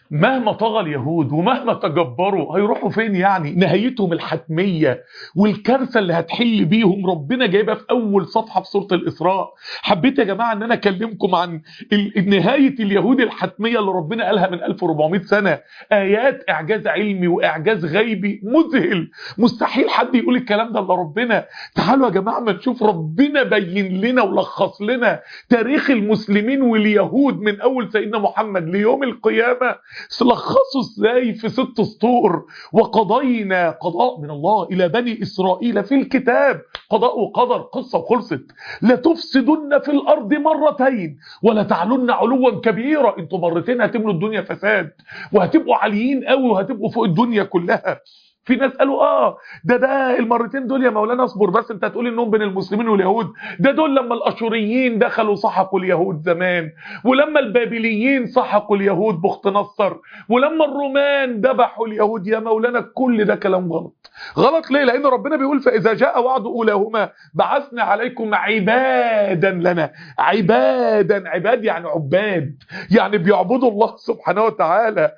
مهما طغى اليهود ومهما تجبروا هيروحوا فين؟ يعني نهايتهم الحتمية والكارثة اللي هتحل بيهم ربنا جايبها في أول صفحة في سورة الإسراء. حبيت يا جماعة أن أنا أكلمكم عن نهاية اليهود الحتمية اللي ربنا قالها من 1400 سنة. آيات إعجاز علمي وإعجاز غيبي مذهل، مستحيل حد يقول الكلام ده إلا ربنا. تعالوا يا جماعة ما نشوف ربنا بين لنا ولخص لنا تاريخ المسلمين واليهود من أول سيدنا محمد ليوم القيامة، لخصوا ازاي في 6 سطور. وقضينا قضاء من الله الى بني اسرائيل في الكتاب، قضاء وقدر، قصه وخلصت. لتفسدن في الارض مرتين ولا تعلن علوا كبيرا. انتوا مرتين هتملوا الدنيا فساد وهتبقوا عاليين قوي وهتبقوا فوق الدنيا كلها. في ناس قالوا ده المرتين دول يا مولانا اصبر بس، انت هتقول انهم بين المسلمين واليهود. ده دول لما الاشوريين دخلوا سحقوا اليهود زمان، ولما البابليين سحقوا اليهود بخت نصر، ولما الرومان ذبحوا اليهود. يا مولانا كل ده كلام غلط. غلط ليه؟ لان ربنا بيقول فاذا جاء وعد اولاهما بعثنا عليكم عبادا لنا. عبادا، عباد يعني عباد، يعني بيعبدوا الله سبحانه وتعالى.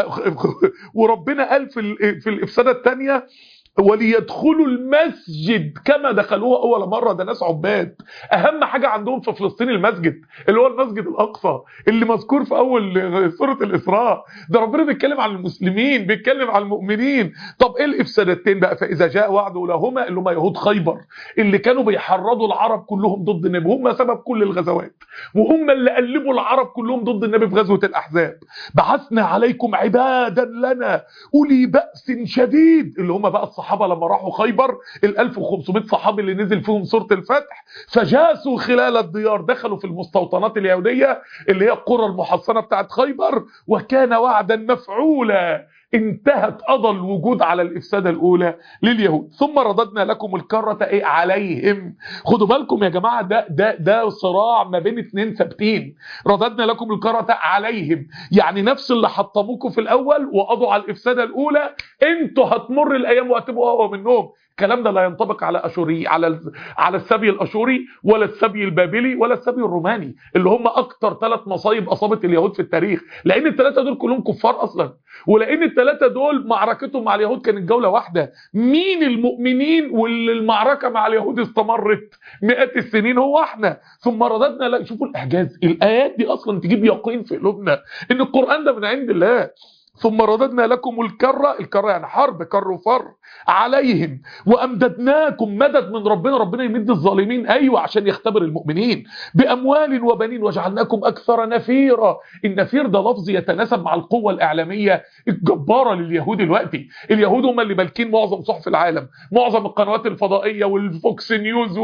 وربنا قال في الافساده الثانيه وليدخلوا المسجد كما دخلوه اول مره. ده ناس عباد، اهم حاجه عندهم في فلسطين المسجد اللي هو المسجد الاقصى اللي مذكور في اول سوره الاسراء. ده ربنا بيتكلم عن المسلمين، بيتكلم عن المؤمنين. طب ايه الافسادتين بقى؟ فاذا جاء وعد اولاهما اللي هم يهود خيبر اللي كانوا بيحرضوا العرب كلهم ضد النبي، هم سبب كل الغزوات وهم اللي قلبوا العرب كلهم ضد النبي في غزوه الاحزاب. بعثنا عليكم عبادا لنا اولي باس شديد، اللي هم بقى الصحابه لما راحوا خيبر، ال 1500 صحابي اللي نزل فيهم سوره الفتح. فجاسوا خلال الديار، دخلوا في المستوطنات اليهوديه اللي هي القرى المحصنه بتاعت خيبر، وكان وعدا مفعولا. انتهت قضى الوجود على الافساده الاولى لليهود. ثم رددنا لكم الكره عليهم. خدوا بالكم يا جماعه، ده صراع ما بين اتنين ثابتين. رددنا لكم الكره عليهم، يعني نفس اللي حطموكم في الاول وقضوا على الافساده الاولى، انتوا هتمر الايام وهتبقوا اقوى منهم. الكلام ده لا ينطبق على اشوري، على السبي الاشوري ولا السبي البابلي ولا السبي الروماني اللي هم اكتر 3 مصايب اصابت اليهود في التاريخ. لان ال3 دول كلهم كفار اصلا، ولان ال3 دول معركتهم مع اليهود كانت جوله واحده. مين المؤمنين واللي المعركه مع اليهود استمرت مئات السنين؟ هو احنا. ثم رددنا لا، شوفوا الاعجاز، الايات دي اصلا تجيب يقين في قلوبنا ان القران ده من عند الله. ثم رددنا لكم الكرة يعني حرب، كر وفر عليهم، وأمددناكم مدد من ربنا يمد الظالمين أيوة عشان يختبر المؤمنين بأموال وبنين وجعلناكم أكثر نفيرا. النفير ده لفظ يتناسب مع القوة الإعلامية الجبارة لليهود دلوقتي. اليهود هم اللي مالكين معظم صحف العالم، معظم القنوات الفضائية والفوكس نيوز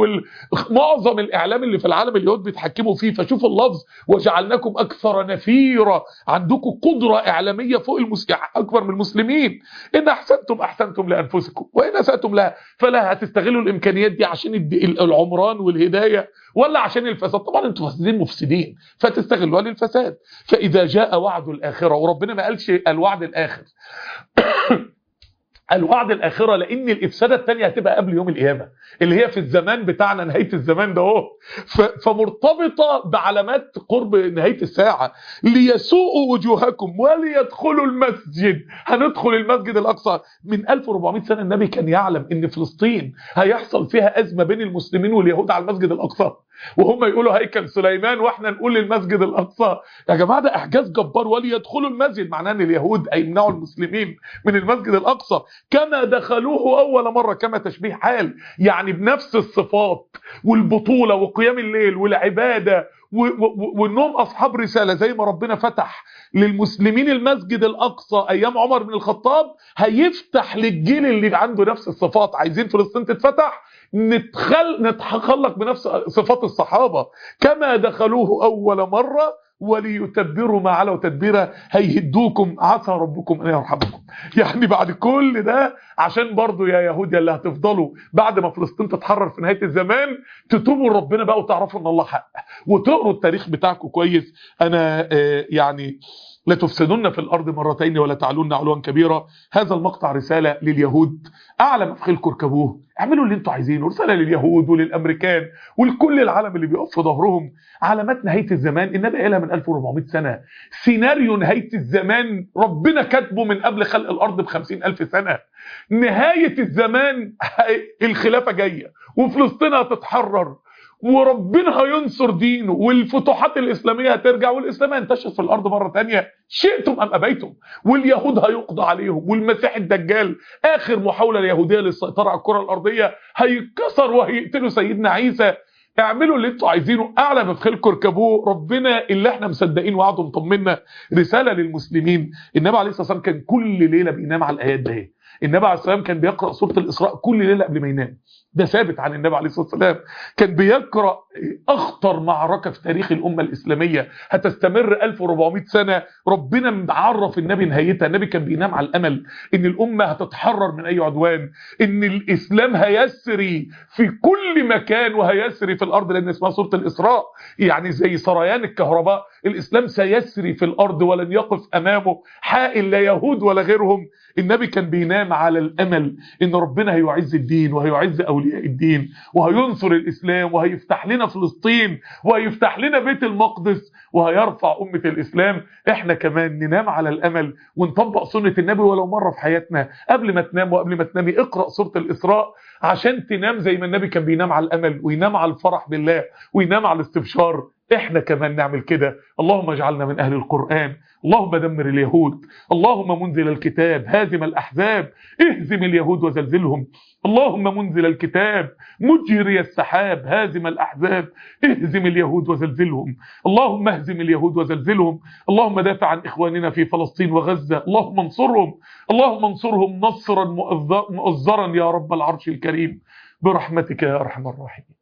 معظم الإعلام اللي في العالم اليهود بيتحكموا فيه. فشوفوا اللفظ وجعلناكم أكثر نفيرا، عندكم قدرة إعلامية فوق اكبر من المسلمين. ان احسنتم لانفسكم وان اساتم لها، فلا هتستغلوا الامكانيات دي عشان العمران والهدايه ولا عشان الفساد؟ طبعا انتوا مفسدين فتستغلوها للفساد. فاذا جاء وعد الاخره، وربنا ما قالش الوعد الاخر الوعد الاخره، لان الافساده الثانيه هتبقى قبل يوم القيامه اللي هي في الزمان بتاعنا، نهايه الزمان ده اهو. فمرتبطه بعلامات قرب نهايه الساعه. ليسوءوا وجوهكم وليدخلوا المسجد، هندخل المسجد الاقصى. من 1400 سنه النبي كان يعلم ان فلسطين هيحصل فيها ازمه بين المسلمين واليهود على المسجد الاقصى، وهم يقولوا هيكل سليمان واحنا نقول المسجد الاقصى. يا جماعه ده اعجاز جبار. وليدخلوا المسجد معناه ان اليهود هيمنعوا المسلمين من المسجد الاقصى كما دخلوه اول مره، كما تشبيه حال، يعني بنفس الصفات والبطوله وقيام الليل والعباده وانهم اصحاب رساله. زي ما ربنا فتح للمسلمين المسجد الاقصى ايام عمر بن الخطاب، هيفتح للجيل اللي عنده نفس الصفات. عايزين فلسطين تتفتح، نتخلق بنفس صفات الصحابه كما دخلوه اول مره وليتبروا ما علوا تدبيرا. هيهدوكم عسى ربكم ان يرحمكم. يعني بعد كل ده عشان برضو يا يهود اللي هتفضلوا بعد ما فلسطين تتحرر في نهايه الزمان تتوبوا لربنا بقى وتعرفوا ان الله حق وتقروا التاريخ بتاعكم كويس. انا يعني لتفسدن في الأرض مرتين ولا تعلن علوا كبيرا. هذا المقطع رسالة لليهود، أعلى مفخلكم اركبوه، اعملوا اللي انتوا عايزينه. رسالة لليهود وللأمريكان ولكل العالم اللي بيقف في ظهرهم. علامات نهاية الزمان النبي قالها من 1400 سنة. سيناريو نهاية الزمان ربنا كاتبه من قبل خلق الأرض ب50,000 سنة. نهاية الزمان الخلافة جاية وفلسطين هتتحرر وربنا هينصر دينه والفتوحات الإسلامية هترجع والإسلام هينتشر في الأرض مرة تانية شئتم أم أبيتم، واليهود هيقضى عليهم، والمسيح الدجال آخر محاولة اليهودية للسيطرة على الكرة الأرضية هيكسر وهيقتلوا سيدنا عيسى. اعملوا اللي انتوا عايزينه، اعلى مفخلكم اركبوه، ربنا اللي احنا مصدقين وعده مطمنا. رسالة للمسلمين، النبي عليه الصلاة والسلام كان كل ليلة بينام على الآيات ده. النبي عليه الصلاة والسلام كان بيقرأ سورة الإسراء كل ليلة قبل ما ينام، ده ثابت عن النبي عليه الصلاة والسلام. كان بيقرأ أخطر معركة في تاريخ الأمة الإسلامية هتستمر 1400 سنة، ربنا معرف النبي نهايتها. النبي كان بينام على الأمل إن الأمة هتتحرر من أي عدوان، إن الإسلام هيسري في كل مكان وهيسري في الأرض، لأن اسمها سورة الإسراء، يعني زي سريان الكهرباء الإسلام سيسري في الأرض ولن يقف أمامه حائل لا يهود ولا غيرهم. النبي كان بينام على الأمل إن ربنا هيعز الدين وهيعز أولياء الدين وهينصر الإسلام وهيفتح لنا فلسطين وهيفتح لنا بيت المقدس وهيرفع أمة الإسلام. إحنا كمان ننام على الأمل ونطبق سنة النبي ولو مرة في حياتنا. قبل ما تنام وقبل ما تنامي اقرأ سورة الإسراء عشان تنام زي ما النبي كان بينام على الأمل وينام على الفرح بالله وينام على الاستبشار. احنا كمان نعمل كده. اللهم اجعلنا من أهل القرآن. اللهم دمر اليهود. اللهم منزل الكتاب هازم الأحزاب اهزم اليهود وزلزلهم. اللهم منزل الكتاب مجري السحاب هازم الأحزاب اهزم اليهود وزلزلهم. اللهم اهزم اليهود وزلزلهم. اللهم دافع عن إخواننا في فلسطين وغزة. اللهم انصرهم. اللهم انصرهم نصرا مؤزرا يا رب العرش الكريم برحمتك يا أرحم الراحمين.